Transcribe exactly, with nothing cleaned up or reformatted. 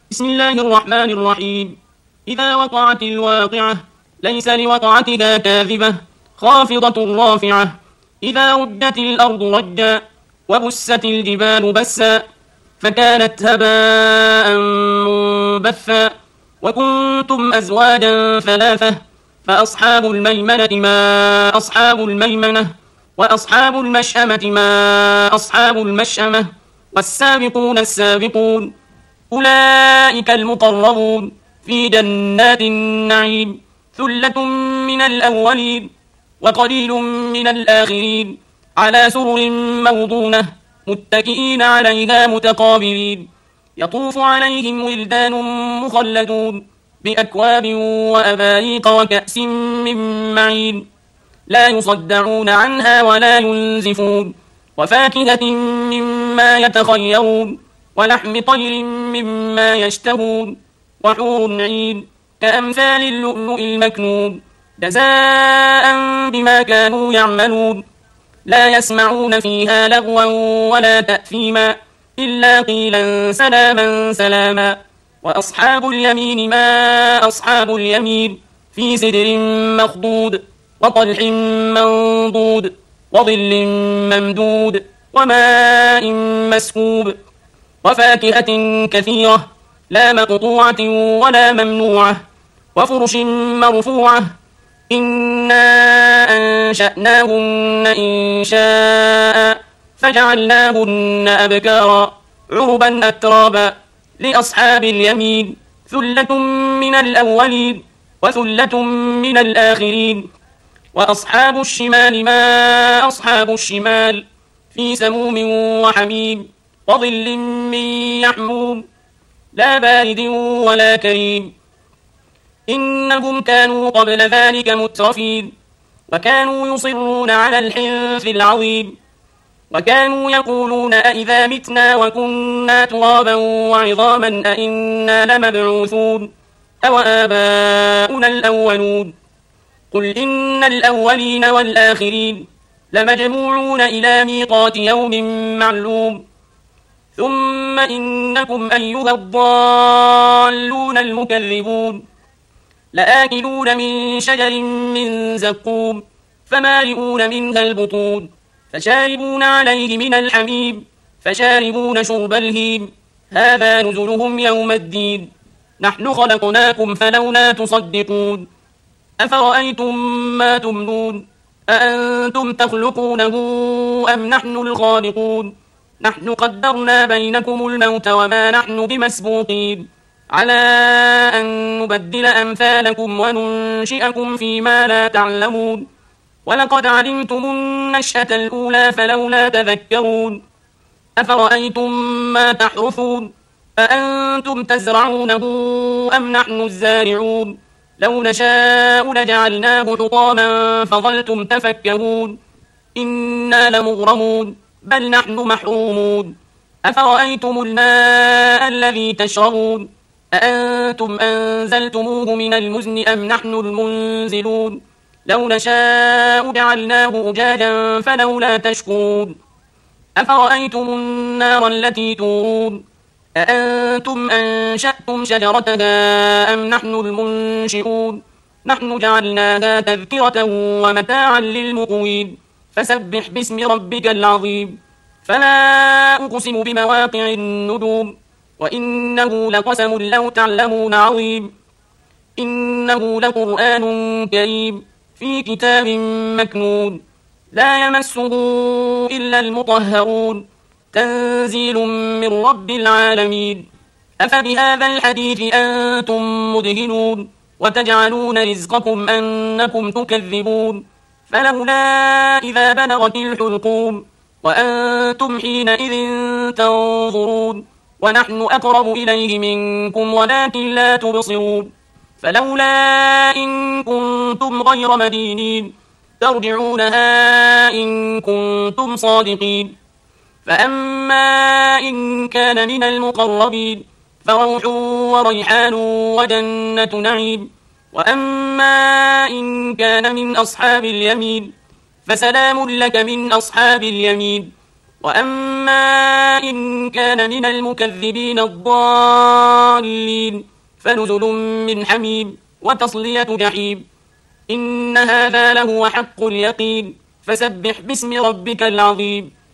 بسم الله الرحمن الرحيم. إذا وقعت الواقعة ليس لوقعتها كاذبة خافضة رافعة. إذا رجت الأرض رجا وبست الجبال بسا فكانت هباء منبثا وكنتم أزواجا ثلاثة فأصحاب الميمنة ما أصحاب الميمنة وأصحاب المشأمة ما أصحاب المشأمة والسابقون السابقون أولئك المقربون في جنات النعيم ثلة من الأولين وقليل من الآخرين على سرر موضونة متكئين عليها متقابلين يطوف عليهم ولدان مخلدون بأكواب وأباريق وكأس من معين لا يصدعون عنها ولا ينزفون وفاكهة مما يتخيرون ولحم طير مما يشتهون وحور عين كأمثال اللؤلؤ المكنون جزاء بما كانوا يعملون لا يسمعون فيها لغوا ولا تأثيما إلا قيلا سلاما سلاما وأصحاب اليمين ما أصحاب اليمين في سدر مخضود وطلح منضود وظل ممدود وماء مسكوب وفاكهة كثيرة لا مقطوعة ولا ممنوعة وفرش مرفوعة إنا أنشأناهن إنشاء فجعلناهن أبكارا عربا أترابا لأصحاب اليمين ثلة من الأولين وثلة من الآخرين وأصحاب الشمال ما أصحاب الشمال في سموم وحميم وظل من يحموم لا بارد ولا كريم إنهم كانوا قبل ذلك مترفين وكانوا يصرون على الحنث العظيم وكانوا يقولون أئذا متنا وكنا ترابا وعظاما أئنا لمبعوثون أو آباؤنا الأولون قل إن الأولين والآخرين لمجموعون إلى ميقات يوم معلوم ثم إنكم أيها الضالون المكذبون لآكلون من شجر من زقوم فمالئون منها البطون فشاربون عليه من الحميم فشاربون شرب الهيم هذا نزلهم يوم الدين نحن خلقناكم فلولا تصدقون أفرأيتم ما تمنون أأنتم تخلقونه أم نحن الخالقون نحن قدرنا بينكم الموت وما نحن بمسبوقين على أن نبدل أمثالكم وننشئكم فيما لا تعلمون ولقد علمتم النشأة الأولى فلولا تذكرون أفرأيتم ما تحرثون أأنتم تزرعونه أم نحن الزارعون لو نشاء لجعلناه حطاما فظلتم تفكهون إنا لمغرمون بل نحن محرومون أفرأيتم الماء الذي تشربون أأنتم أنزلتموه من المزن أم نحن المنزلون لو نشاء جعلناه أجاجا فلولا تشكرون أفرأيتم النار التي تورون أأنتم أنشأتم شجرتها أم نحن المنشئون نحن جعلناها تذكرة ومتاعا للمقوين فسبح باسم ربك العظيم فلا أقسم بمواقع النجوم وإنه لقسم لو تعلمون عظيم إنه لقرآن كريم في كتاب مكنون لا يمسه إلا المطهرون تنزيل من رب العالمين أفبهذا الحديث أنتم مدهنون وتجعلون رزقكم أنكم تكذبون فلولا إذا بلغت الحلقوم وأنتم حينئذ تنظرون ونحن أقرب إليه منكم ولكن لا تبصرون فلولا إن كنتم غير مدينين ترجعونها إن كنتم صادقين فأما إن كان من المقربين فروح وريحان وجنة نعيم وأما إن كان من أصحاب اليمين فسلام لك من أصحاب اليمين وأما إن كان من المكذبين الضالين المرسلين فنزل من حميم وتصلية جحيم إن هذا لهو حق اليقين فسبح باسم ربك العظيم